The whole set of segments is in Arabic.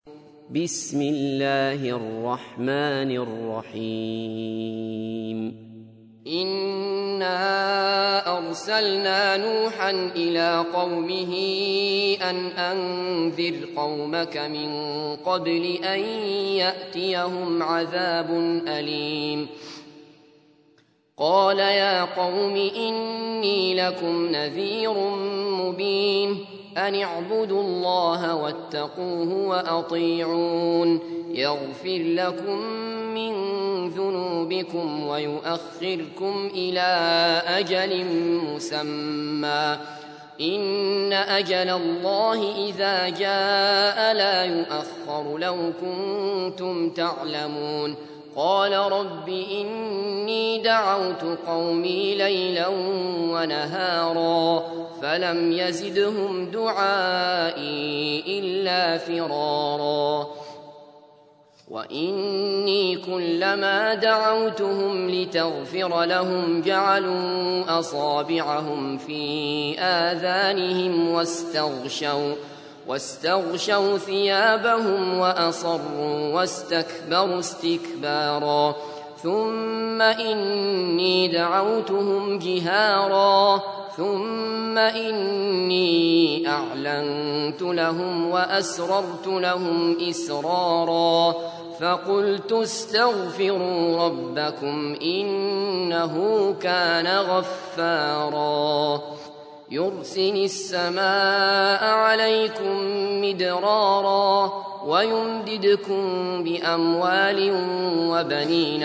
بسم الله الرحمن الرحيم إنا أرسلنا نوحا إلى قومه أن أنذر قومك من قبل أن يأتيهم عذاب أليم قال يا قوم إني لكم نذير مبين أن اعبدوا الله واتقوه وأطيعون يغفر لكم من ذنوبكم ويؤخركم إلى أجل مسمى إن أجل الله إذا جاء لا يؤخر لو كنتم تعلمون قال رب إني دعوت قومي ليلا ونهارا فلم يزدهم دعائي إلا فرارا وإني كلما دعوتهم لتغفر لهم جعلوا أصابعهم في آذانهم واستغشوا ثيابهم وأصروا واستكبروا استكبارا ثم إني دعوتهم جهارا ثم إني أعلنت لهم وأسررت لهم إسرارا فقلت استغفروا ربكم إنه كان غفارا يرسل السماء عليكم مدرارا ويمددكم بأموال وبنين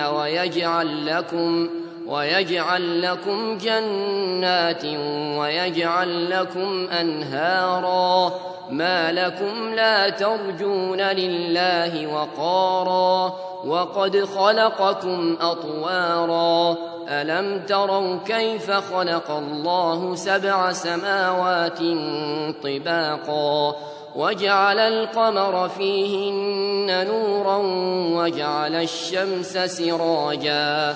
ويجعل لكم جنات ويجعل لكم أنهارا ما لكم لا ترجون لله وقارا وقد خلقكم أطوارا ألم تروا كيف خلق الله 7 سماوات طباقا وجعل القمر فيهن نورا وجعل الشمس سراجا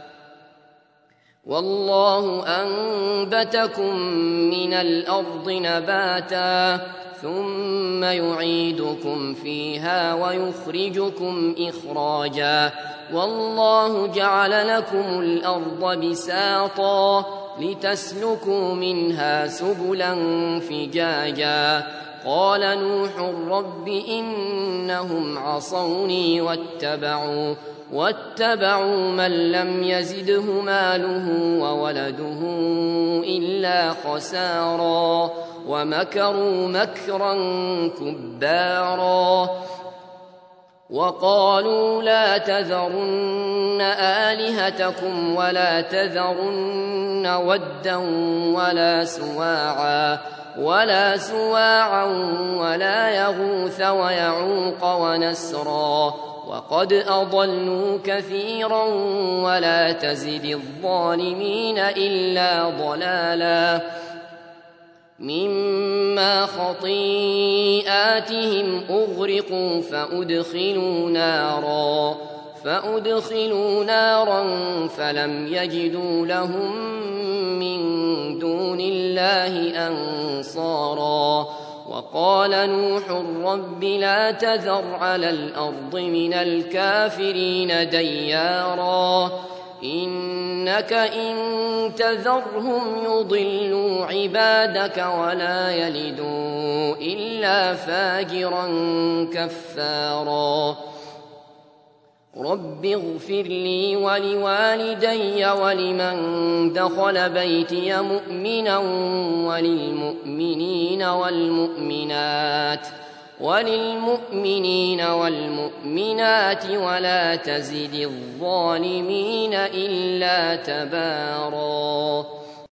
والله أنبتكم من الأرض نباتا ثم يعيدكم فيها ويخرجكم إخراجا والله جعل لكم الأرض بساطا لتسلكوا منها سبلا فجاجا قال نوح رب إنهم عصوني واتبعوا من لم يزده ماله وولده إلا خسارا ومكروا مكرا كبارا وقالوا لا تذرن آلهتكم ولا تذرن ودا ولا سواعا ولا يغوث ويعوق ونسرا وقد أضلوا كثيرا ولا تزد الظالمين إلا ضلالا مما خطيئاتهم أغرقوا فأدخلوا نارا فلم يجدوا لهم من دون الله أنصارا وقال نوح رب لا تذر على الأرض من الكافرين ديارا إنك إن تذرهم يضلوا عبادك ولا يلدوا إلا فاجرا كفارا رب اغفر لي ولوالدي ولمن دخل بيتي مؤمنا وللمؤمنين والمؤمنات ولا تزد الظالمين إلا تبارا